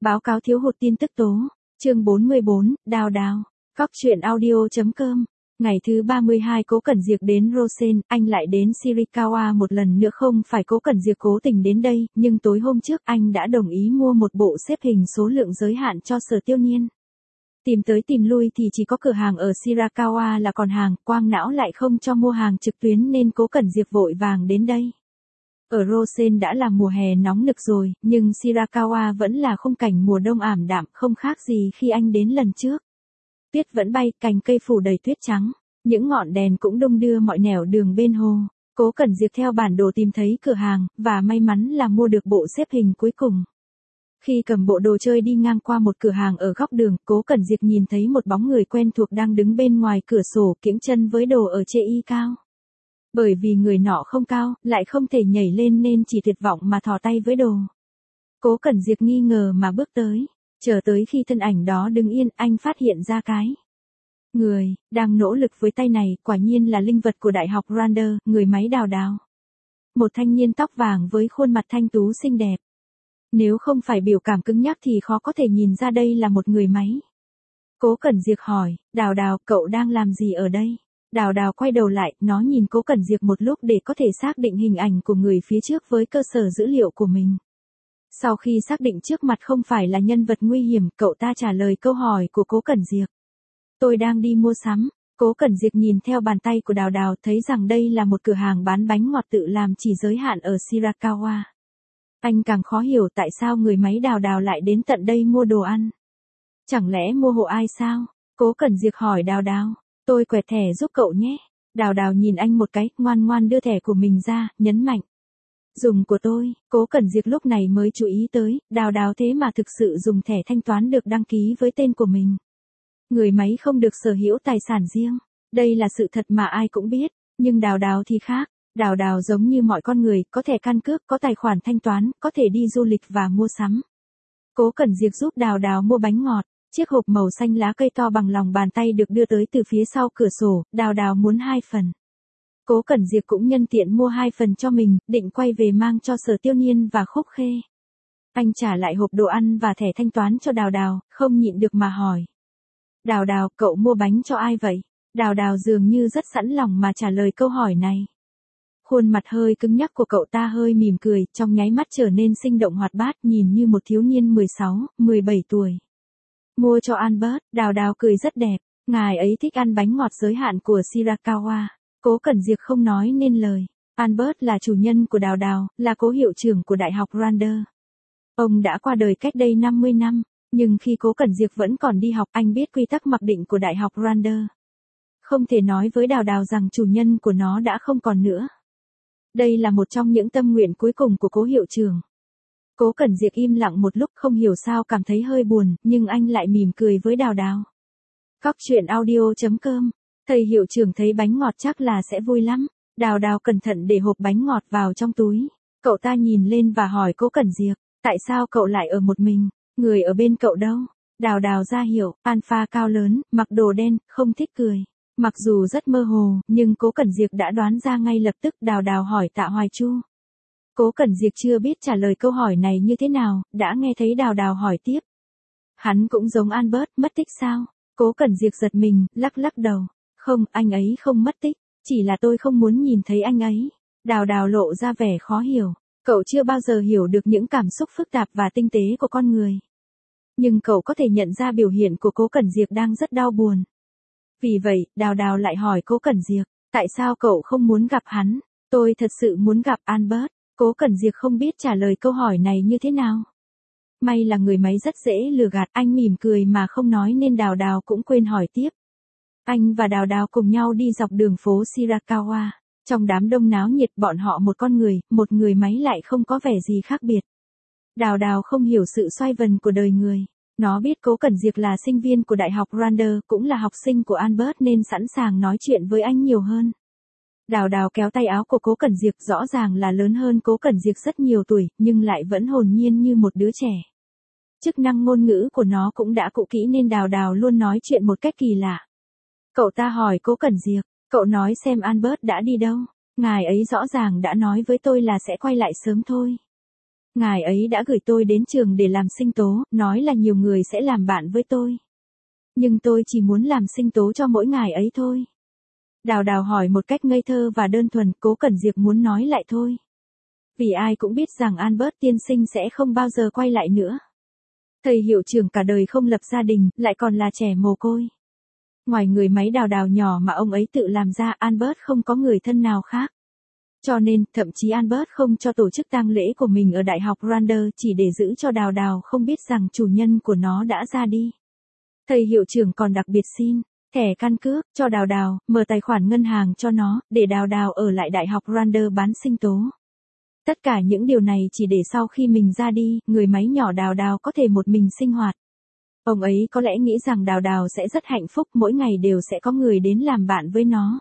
Báo cáo thiếu hụt tin tức tố. Chương 44, Đào Đào. Góc truyện audio.com. Ngày thứ 32 Cố Cẩn Diệp đến Rosen, anh lại đến Shirakawa một lần nữa. Không phải Cố Cẩn Diệp cố tình đến đây, nhưng tối hôm trước anh đã đồng ý mua một bộ xếp hình số lượng giới hạn cho Sở Tiêu Nhiên. Tìm tới tìm lui thì chỉ có cửa hàng ở Shirakawa là còn hàng, quang não lại không cho mua hàng trực tuyến nên Cố Cẩn Diệp vội vàng đến đây. Ở Rosen đã là mùa hè nóng nực rồi, nhưng Shirakawa vẫn là khung cảnh mùa đông ảm đạm, không khác gì khi anh đến lần trước. Tuyết vẫn bay, cành cây phủ đầy tuyết trắng, những ngọn đèn cũng đung đưa mọi nẻo đường bên hồ. Cố Cẩn Diệp theo bản đồ tìm thấy cửa hàng, và may mắn là mua được bộ xếp hình cuối cùng. Khi cầm bộ đồ chơi đi ngang qua một cửa hàng ở góc đường, Cố Cẩn Diệp nhìn thấy một bóng người quen thuộc đang đứng bên ngoài cửa sổ kiễng chân với đồ ở chê y cao. Bởi vì người nọ không cao, lại không thể nhảy lên nên chỉ tuyệt vọng mà thò tay với đồ. Cố Cẩn Diệp nghi ngờ mà bước tới, chờ tới khi thân ảnh đó đứng yên, anh phát hiện ra cái người đang nỗ lực với tay này, quả nhiên là linh vật của Đại học Rander, người máy Đào Đào. Một thanh niên tóc vàng với khuôn mặt thanh tú xinh đẹp. Nếu không phải biểu cảm cứng nhắc thì khó có thể nhìn ra đây là một người máy. Cố Cẩn Diệp hỏi, Đào Đào, cậu đang làm gì ở đây? Đào Đào quay đầu lại, nó nhìn Cố Cẩn Diệp một lúc để có thể xác định hình ảnh của người phía trước với cơ sở dữ liệu của mình. Sau khi xác định trước mặt không phải là nhân vật nguy hiểm, cậu ta trả lời câu hỏi của Cố Cẩn Diệp. Tôi đang đi mua sắm. Cố Cẩn Diệp nhìn theo bàn tay của Đào Đào thấy rằng đây là một cửa hàng bán bánh ngọt tự làm chỉ giới hạn ở Shirakawa. Anh càng khó hiểu tại sao người máy Đào Đào lại đến tận đây mua đồ ăn. Chẳng lẽ mua hộ ai sao? Cố Cẩn Diệp hỏi Đào Đào. Tôi quẹt thẻ giúp cậu nhé. Đào Đào nhìn anh một cái, ngoan ngoan đưa thẻ của mình ra, nhấn mạnh. Dùng của tôi. Cố Cẩn Diệp lúc này mới chú ý tới, Đào Đào thế mà thực sự dùng thẻ thanh toán được đăng ký với tên của mình. Người máy không được sở hữu tài sản riêng. Đây là sự thật mà ai cũng biết, nhưng Đào Đào thì khác. Đào Đào giống như mọi con người, có thẻ căn cước, có tài khoản thanh toán, có thể đi du lịch và mua sắm. Cố Cẩn Diệp giúp Đào Đào mua bánh ngọt. Chiếc hộp màu xanh lá cây to bằng lòng bàn tay được đưa tới từ phía sau cửa sổ, Đào Đào muốn 2 phần. Cố Cẩn Diệp cũng nhân tiện mua 2 phần cho mình, định quay về mang cho Sở Tiêu Nhiên và Khúc Khê. Anh trả lại hộp đồ ăn và thẻ thanh toán cho Đào Đào, không nhịn được mà hỏi. Đào Đào, cậu mua bánh cho ai vậy? Đào Đào dường như rất sẵn lòng mà trả lời câu hỏi này. Khuôn mặt hơi cứng nhắc của cậu ta hơi mỉm cười, trong nháy mắt trở nên sinh động hoạt bát, nhìn như một thiếu niên 16, 17 tuổi. Mua cho Albert, Đào Đào cười rất đẹp, ngài ấy thích ăn bánh ngọt giới hạn của Shirakawa. Cố Cẩn Diệp không nói nên lời. Albert là chủ nhân của Đào Đào, là cố hiệu trưởng của Đại học Rander. Ông đã qua đời cách đây 50 năm, nhưng khi Cố Cẩn Diệp vẫn còn đi học, anh biết quy tắc mặc định của Đại học Rander. Không thể nói với Đào Đào rằng chủ nhân của nó đã không còn nữa. Đây là một trong những tâm nguyện cuối cùng của cố hiệu trưởng. Cố Cẩn Diệp im lặng một lúc, không hiểu sao cảm thấy hơi buồn, nhưng anh lại mỉm cười với Đào Đào. Góc truyện audio.com. Thầy hiệu trưởng thấy bánh ngọt chắc là sẽ vui lắm. Đào Đào cẩn thận để hộp bánh ngọt vào trong túi. Cậu ta nhìn lên và hỏi Cố Cẩn Diệp, tại sao cậu lại ở một mình? Người ở bên cậu đâu? Đào Đào ra hiệu, alpha cao lớn, mặc đồ đen, không thích cười. Mặc dù rất mơ hồ, nhưng Cố Cẩn Diệp đã đoán ra ngay lập tức. Đào Đào hỏi Tạ Hoài Chu. Cố Cẩn Diệp chưa biết trả lời câu hỏi này như thế nào, đã nghe thấy Đào Đào hỏi tiếp. Hắn cũng giống Albert, mất tích sao? Cố Cẩn Diệp giật mình, lắc lắc đầu. Không, anh ấy không mất tích, chỉ là tôi không muốn nhìn thấy anh ấy. Đào Đào lộ ra vẻ khó hiểu. Cậu chưa bao giờ hiểu được những cảm xúc phức tạp và tinh tế của con người. Nhưng cậu có thể nhận ra biểu hiện của Cố Cẩn Diệp đang rất đau buồn. Vì vậy, Đào Đào lại hỏi Cố Cẩn Diệp, tại sao cậu không muốn gặp hắn? Tôi thật sự muốn gặp Albert. Cố Cẩn Diệp không biết trả lời câu hỏi này như thế nào. May là người máy rất dễ lừa gạt, anh mỉm cười mà không nói nên Đào Đào cũng quên hỏi tiếp. Anh và Đào Đào cùng nhau đi dọc đường phố Shirakawa. Trong đám đông náo nhiệt, bọn họ một con người, một người máy lại không có vẻ gì khác biệt. Đào Đào không hiểu sự xoay vần của đời người. Nó biết Cố Cẩn Diệp là sinh viên của Đại học Rander, cũng là học sinh của Albert nên sẵn sàng nói chuyện với anh nhiều hơn. Đào Đào kéo tay áo của Cố Cẩn Diệp, rõ ràng là lớn hơn Cố Cẩn Diệp rất nhiều tuổi, nhưng lại vẫn hồn nhiên như một đứa trẻ. Chức năng ngôn ngữ của nó cũng đã cũ kỹ nên Đào Đào luôn nói chuyện một cách kỳ lạ. Cậu ta hỏi Cố Cẩn Diệp, cậu nói xem Albert đã đi đâu? Ngài ấy rõ ràng đã nói với tôi là sẽ quay lại sớm thôi. Ngài ấy đã gửi tôi đến trường để làm sinh tố, nói là nhiều người sẽ làm bạn với tôi. Nhưng tôi chỉ muốn làm sinh tố cho mỗi ngài ấy thôi. Đào Đào hỏi một cách ngây thơ và đơn thuần, Cố Cẩn Diệp muốn nói lại thôi. Vì ai cũng biết rằng Albert tiên sinh sẽ không bao giờ quay lại nữa. Thầy hiệu trưởng cả đời không lập gia đình, lại còn là trẻ mồ côi. Ngoài người máy Đào Đào nhỏ mà ông ấy tự làm ra, Albert không có người thân nào khác. Cho nên, thậm chí Albert không cho tổ chức tang lễ của mình ở Đại học Randers chỉ để giữ cho Đào Đào không biết rằng chủ nhân của nó đã ra đi. Thầy hiệu trưởng còn đặc biệt xin thẻ căn cước cho Đào Đào, mở tài khoản ngân hàng cho nó, để Đào Đào ở lại Đại học Randers bán sinh tố. Tất cả những điều này chỉ để sau khi mình ra đi, người máy nhỏ Đào Đào có thể một mình sinh hoạt. Ông ấy có lẽ nghĩ rằng Đào Đào sẽ rất hạnh phúc, mỗi ngày đều sẽ có người đến làm bạn với nó.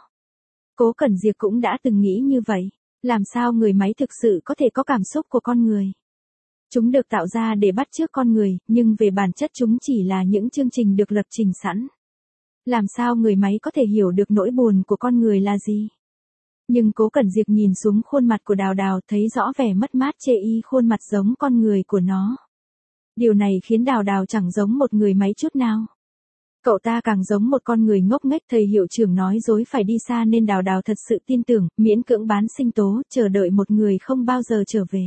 Cố Cẩn Diệp cũng đã từng nghĩ như vậy. Làm sao người máy thực sự có thể có cảm xúc của con người? Chúng được tạo ra để bắt chước con người, nhưng về bản chất chúng chỉ là những chương trình được lập trình sẵn. Làm sao người máy có thể hiểu được nỗi buồn của con người là gì? Nhưng Cố Cẩn Diệp nhìn xuống khuôn mặt của Đào Đào, thấy rõ vẻ mất mát chê y khuôn mặt giống con người của nó. Điều này khiến Đào Đào chẳng giống một người máy chút nào. Cậu ta càng giống một con người ngốc nghếch. Thầy hiệu trưởng nói dối phải đi xa nên Đào Đào thật sự tin tưởng, miễn cưỡng bán sinh tố, chờ đợi một người không bao giờ trở về.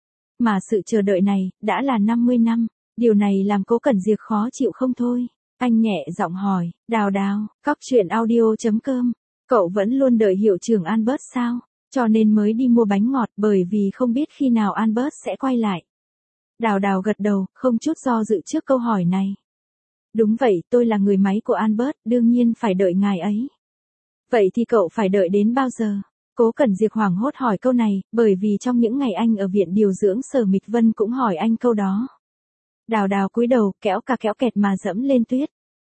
Mà sự chờ đợi này, đã là 50 năm, điều này làm Cố Cẩn Diệp khó chịu không thôi. Anh nhẹ giọng hỏi, Đào Đào, cóc.audio.com, cậu vẫn luôn đợi hiệu trưởng Albert sao? Cho nên mới đi mua bánh ngọt, bởi vì không biết khi nào Albert sẽ quay lại. Đào Đào gật đầu, không chút do dự trước câu hỏi này. Đúng vậy, tôi là người máy của Albert, đương nhiên phải đợi ngài ấy. Vậy thì cậu phải đợi đến bao giờ? Cố Cẩn Diệp hoảng hốt hỏi câu này, bởi vì trong những ngày anh ở viện điều dưỡng Sở Mịch Vân cũng hỏi anh câu đó. Đào Đào cúi đầu, kéo kẹt mà dẫm lên tuyết.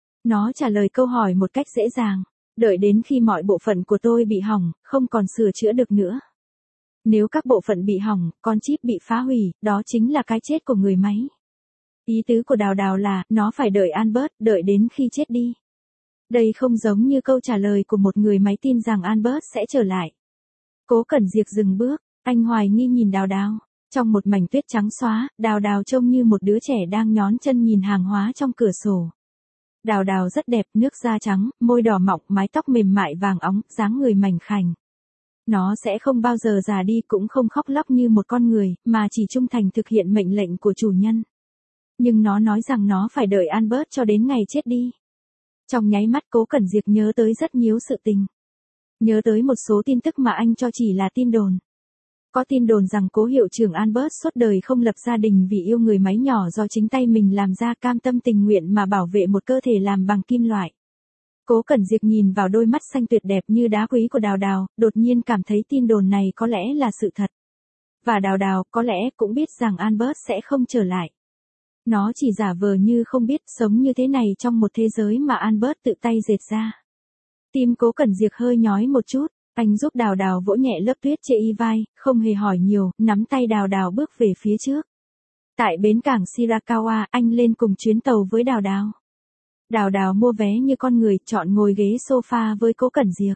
Nó trả lời câu hỏi một cách dễ dàng. Đợi đến khi mọi bộ phận của tôi bị hỏng, không còn sửa chữa được nữa. Nếu các bộ phận bị hỏng, con chip bị phá hủy, đó chính là cái chết của người máy. Ý tứ của Đào Đào là, nó phải đợi Albert, đợi đến khi chết đi. Đây không giống như câu trả lời của một người máy tin rằng Albert sẽ trở lại. Cố Cẩn Diệp dừng bước, anh hoài nghi nhìn Đào Đào. Trong một mảnh tuyết trắng xóa, Đào Đào trông như một đứa trẻ đang nhón chân nhìn hàng hóa trong cửa sổ. Đào Đào rất đẹp, nước da trắng, môi đỏ mọng, mái tóc mềm mại vàng óng, dáng người mảnh khảnh. Nó sẽ không bao giờ già đi, cũng không khóc lóc như một con người, mà chỉ trung thành thực hiện mệnh lệnh của chủ nhân. Nhưng nó nói rằng nó phải đợi Albert cho đến ngày chết đi. Trong nháy mắt Cố Cẩn Diệp nhớ tới rất nhiều sự tình. Nhớ tới một số tin tức mà anh cho chỉ là tin đồn. Có tin đồn rằng cố hiệu trưởng Albert suốt đời không lập gia đình vì yêu người máy nhỏ do chính tay mình làm ra, cam tâm tình nguyện mà bảo vệ một cơ thể làm bằng kim loại. Cố Cẩn Diệp nhìn vào đôi mắt xanh tuyệt đẹp như đá quý của Đào Đào, đột nhiên cảm thấy tin đồn này có lẽ là sự thật. Và Đào Đào có lẽ cũng biết rằng Albert sẽ không trở lại. Nó chỉ giả vờ như không biết, sống như thế này trong một thế giới mà Albert tự tay dệt ra. Tim Cố Cẩn Diệp hơi nhói một chút, anh giúp Đào Đào vỗ nhẹ lớp tuyết trên y vai, không hề hỏi nhiều, nắm tay Đào Đào bước về phía trước. Tại bến cảng Shirakawa, anh lên cùng chuyến tàu với Đào Đào. Đào Đào mua vé như con người, chọn ngồi ghế sofa với Cố Cẩn Diệp.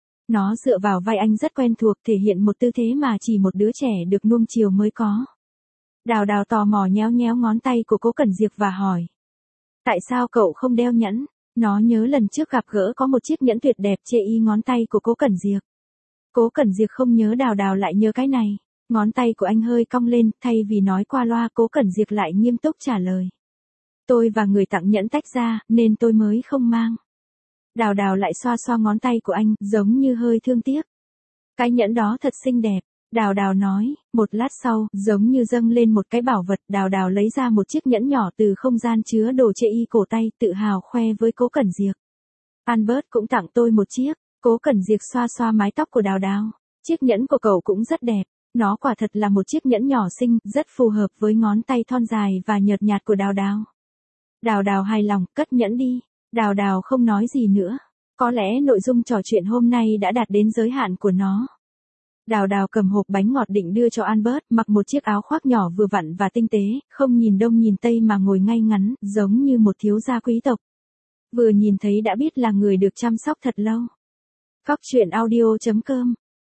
Nó dựa vào vai anh rất quen thuộc, thể hiện một tư thế mà chỉ một đứa trẻ được nuông chiều mới có. Đào Đào tò mò nhéo ngón tay của Cố Cẩn Diệp và hỏi. Tại sao cậu không đeo nhẫn? Nó nhớ lần trước gặp gỡ có một chiếc nhẫn tuyệt đẹp trên y ngón tay của Cố Cẩn Diệp. Cố Cẩn Diệp không nhớ, Đào Đào lại nhớ cái này. Ngón tay của anh hơi cong lên, thay vì nói qua loa, Cố Cẩn Diệp lại nghiêm túc trả lời. Tôi và người tặng nhẫn tách ra, nên tôi mới không mang. Đào Đào lại xoa xoa ngón tay của anh, giống như hơi thương tiếc. Cái nhẫn đó thật xinh đẹp. Đào Đào nói, một lát sau, giống như dâng lên một cái bảo vật, Đào Đào lấy ra một chiếc nhẫn nhỏ từ không gian chứa đồ trên y cổ tay, tự hào khoe với Cố Cẩn Diệp. Albert cũng tặng tôi một chiếc. Cố Cẩn Diệp xoa xoa mái tóc của Đào Đào. Chiếc nhẫn của cậu cũng rất đẹp. Nó quả thật là một chiếc nhẫn nhỏ xinh, rất phù hợp với ngón tay thon dài và nhợt nhạt của Đào Đào. Đào Đào hài lòng, cất nhẫn đi. Đào Đào không nói gì nữa. Có lẽ nội dung trò chuyện hôm nay đã đạt đến giới hạn của nó. Đào Đào cầm hộp bánh ngọt định đưa cho Albert, mặc một chiếc áo khoác nhỏ vừa vặn và tinh tế, không nhìn đông nhìn tây mà ngồi ngay ngắn, giống như một thiếu gia quý tộc. Vừa nhìn thấy đã biết là người được chăm sóc thật lâu. Cóc.audio.com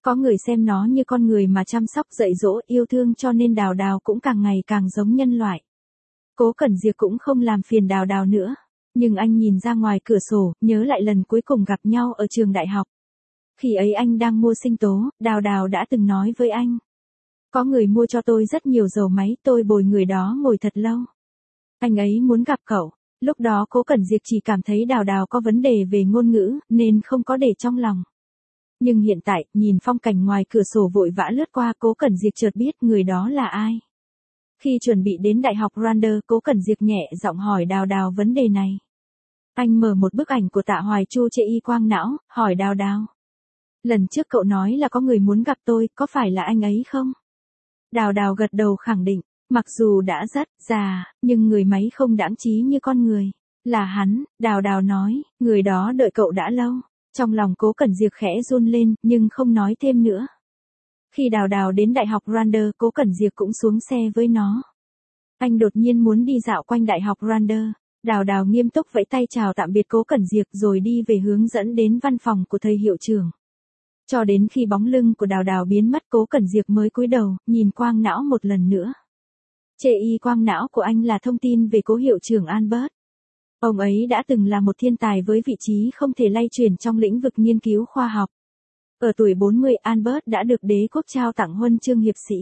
Có người xem nó như con người mà chăm sóc dạy dỗ yêu thương cho nên Đào Đào cũng càng ngày càng giống nhân loại. Cố Cẩn Diệp cũng không làm phiền Đào Đào nữa. Nhưng anh nhìn ra ngoài cửa sổ, nhớ lại lần cuối cùng gặp nhau ở trường đại học. Khi ấy anh đang mua sinh tố, Đào Đào đã từng nói với anh. Có người mua cho tôi rất nhiều dầu máy, tôi bồi người đó ngồi thật lâu. Anh ấy muốn gặp cậu. Lúc đó Cố Cẩn Diệp chỉ cảm thấy Đào Đào có vấn đề về ngôn ngữ, nên không có để trong lòng. Nhưng hiện tại, nhìn phong cảnh ngoài cửa sổ vội vã lướt qua, Cố Cẩn Diệp chợt biết người đó là ai. Khi chuẩn bị đến Đại học Randers, Cố Cẩn Diệp nhẹ giọng hỏi Đào Đào vấn đề này. Anh mở một bức ảnh của Tạ Hoài Chu chê y quang não, hỏi Đào Đào. Lần trước cậu nói là có người muốn gặp tôi, có phải là anh ấy không? Đào Đào gật đầu khẳng định, mặc dù đã rất già, nhưng người máy không đãng trí như con người. Là hắn, Đào Đào nói, người đó đợi cậu đã lâu. Trong lòng Cố Cẩn Diệp khẽ run lên, nhưng không nói thêm nữa. Khi Đào Đào đến Đại học Randers, Cố Cẩn Diệp cũng xuống xe với nó. Anh đột nhiên muốn đi dạo quanh Đại học Randers. Đào Đào nghiêm túc vẫy tay chào tạm biệt Cố Cẩn Diệp rồi đi về hướng dẫn đến văn phòng của thầy hiệu trưởng. Cho đến khi bóng lưng của Đào Đào biến mất, Cố Cẩn Diệp mới cúi đầu, nhìn quang não một lần nữa. Chê y quang não của anh là thông tin về Cố hiệu trưởng Albert. Ông ấy đã từng là một thiên tài với vị trí không thể lay chuyển trong lĩnh vực nghiên cứu khoa học. Ở tuổi 40, Albert đã được đế quốc trao tặng huân chương hiệp sĩ.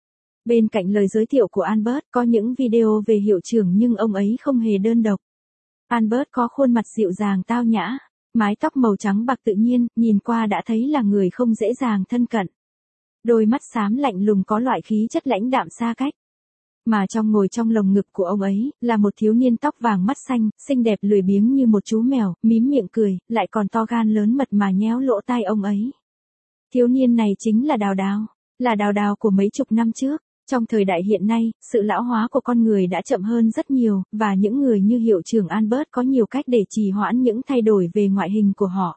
Bên cạnh lời giới thiệu của Albert có những video về hiệu trưởng nhưng ông ấy không hề đơn độc. Albert có khuôn mặt dịu dàng tao nhã, mái tóc màu trắng bạc tự nhiên, nhìn qua đã thấy là người không dễ dàng thân cận. Đôi mắt xám lạnh lùng có loại khí chất lãnh đạm xa cách. Mà ngồi trong lồng ngực của ông ấy, là một thiếu niên tóc vàng mắt xanh, xinh đẹp lười biếng như một chú mèo, mím miệng cười, lại còn to gan lớn mật mà nhéo lỗ tai ông ấy. Thiếu niên này chính là Đào Đào, là Đào Đào của mấy chục năm trước. Trong thời đại hiện nay, sự lão hóa của con người đã chậm hơn rất nhiều, và những người như hiệu trưởng Albert có nhiều cách để trì hoãn những thay đổi về ngoại hình của họ.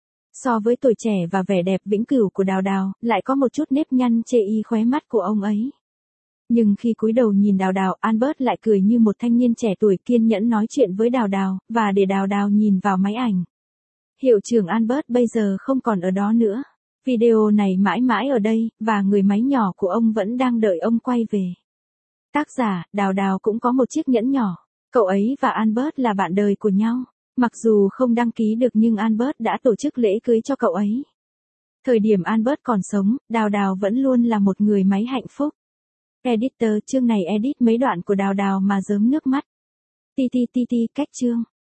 So với tuổi trẻ và vẻ đẹp vĩnh cửu của Đào Đào, lại có một chút nếp nhăn chê y khóe mắt của ông ấy. Nhưng khi cúi đầu nhìn Đào Đào, Albert lại cười như một thanh niên trẻ tuổi kiên nhẫn nói chuyện với Đào Đào, và để Đào Đào nhìn vào máy ảnh. Hiệu trưởng Albert bây giờ không còn ở đó nữa. Video này mãi mãi ở đây, và người máy nhỏ của ông vẫn đang đợi ông quay về. Tác giả, Đào Đào cũng có một chiếc nhẫn nhỏ. Cậu ấy và Albert là bạn đời của nhau. Mặc dù không đăng ký được nhưng Albert đã tổ chức lễ cưới cho cậu ấy. Thời điểm Albert còn sống, Đào Đào vẫn luôn là một người máy hạnh phúc. Editor, chương này edit mấy đoạn của Đào Đào mà rớm nước mắt. Ti, cách chương.